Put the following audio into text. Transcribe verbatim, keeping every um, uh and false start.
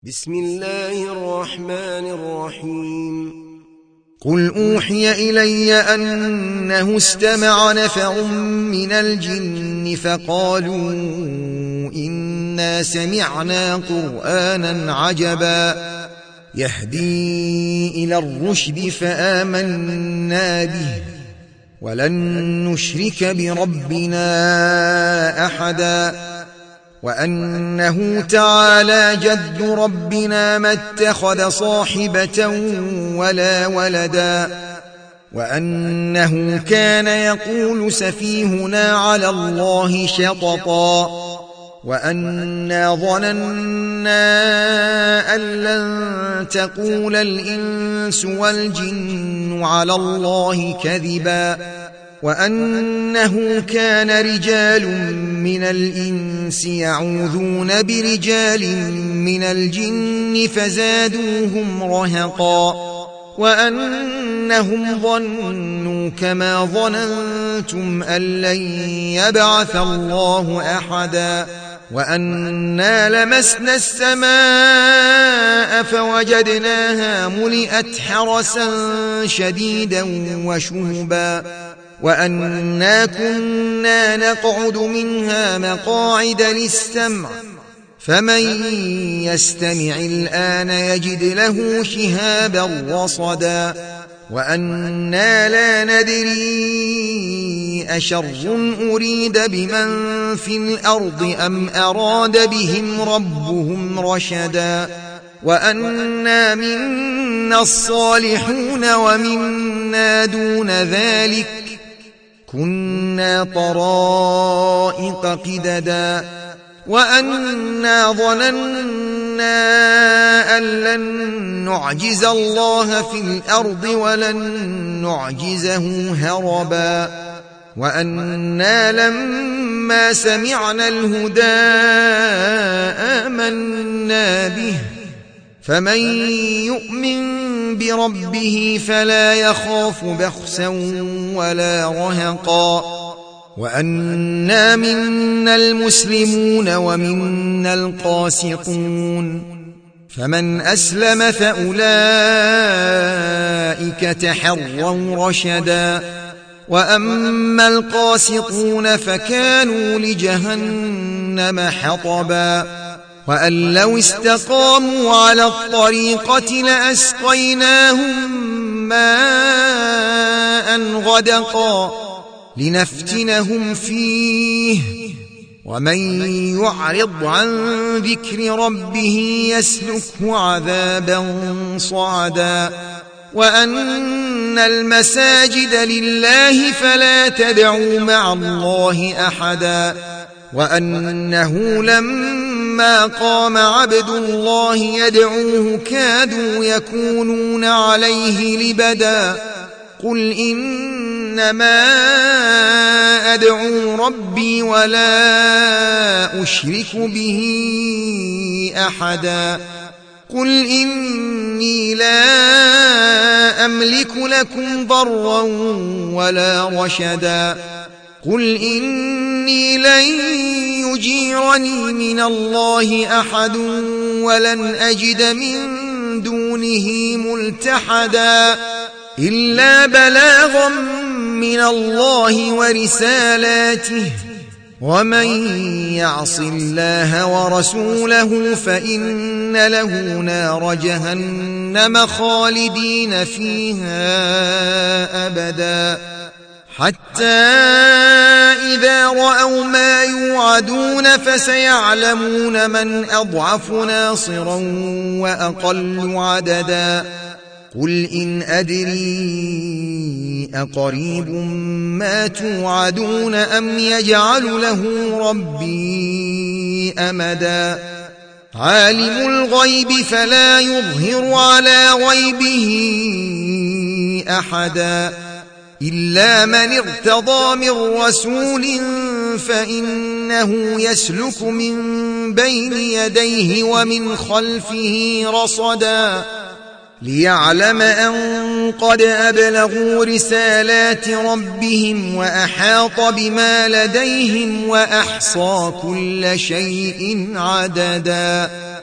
بسم الله الرحمن الرحيم قل أوحي إلي أنه استمع نفر من الجن فقالوا إنا سمعنا قرآنا عجبا يهدي إلى الرشد فآمنا به ولن نشرك بربنا أحدا وأنه تعالى جد ربنا ما اتخذ صاحبة ولا ولدا وأنه كان يقول سفيهنا على الله شططا وأنا ظننا أن لن تقول الإنس والجن على الله كذبا وأنه كان رجال من الإنس يعوذون برجال من الجن فزادوهم رهقا وأنهم ظنوا كما ظننتم أن لن يبعث الله أحدا وأنا لمسنا السماء فوجدناها ملئت حرسا شديدا وشهبا وأنا كنا نقعد منها مقاعد للسمع فمن يستمع الآن يجد له شهابا رصدا وأنا لا ندري أشر أريد بمن في الأرض أم أراد بهم ربهم رشدا وأنا منا الصالحون ومنا دون ذلك كنا طرائق قددا وأنا ظننا أن لن نعجز الله في الأرض ولن نعجزه هربا وأنا لما سمعنا الهدى آمنا به فمن يؤمن بربه فلا يخاف بخسا ولا رهقا وأنا منا المسلمون ومنا القاسطون فمن أسلم فأولئك تحروا رشدا وأما القاسطون فكانوا لجهنم حطبا وأن لو استقاموا على الطريقة لأسقيناهم ماء غدقا لنفتنهم فيه ومن يعرض عن ذكر ربه يسلكه عذابا صعدا وأن المساجد لله فلا تدعوا مع الله أحدا وأنه لما قام عبد الله يدعوه كادوا يكونون عليه لبدا قل إنما أدعو ربي ولا أشرك به أحدا قل إني لا أملك لكم ضرا ولا رشدا قل إني لن يجيرني من الله أحد ولن أجد من دونه ملتحدا إلا بلاغا من الله ورسالاته ومن يعص الله ورسوله فإن له نار جهنم خالدين فيها أبدا حتى إذا رأوا ما يوعدون فسيعلمون من أضعف ناصرا وأقل عددا قل إن أدري أقريب ما توعدون أم يجعل له ربي أمدا عالم الغيب فلا يظهر على غيبه أحدا إلا من ارتضى من رسول فإنه يسلك من بين يديه ومن خلفه رصدا ليعلم أن قد أبلغوا رسالات ربهم وأحاط بما لديهم وأحصى كل شيء عددا.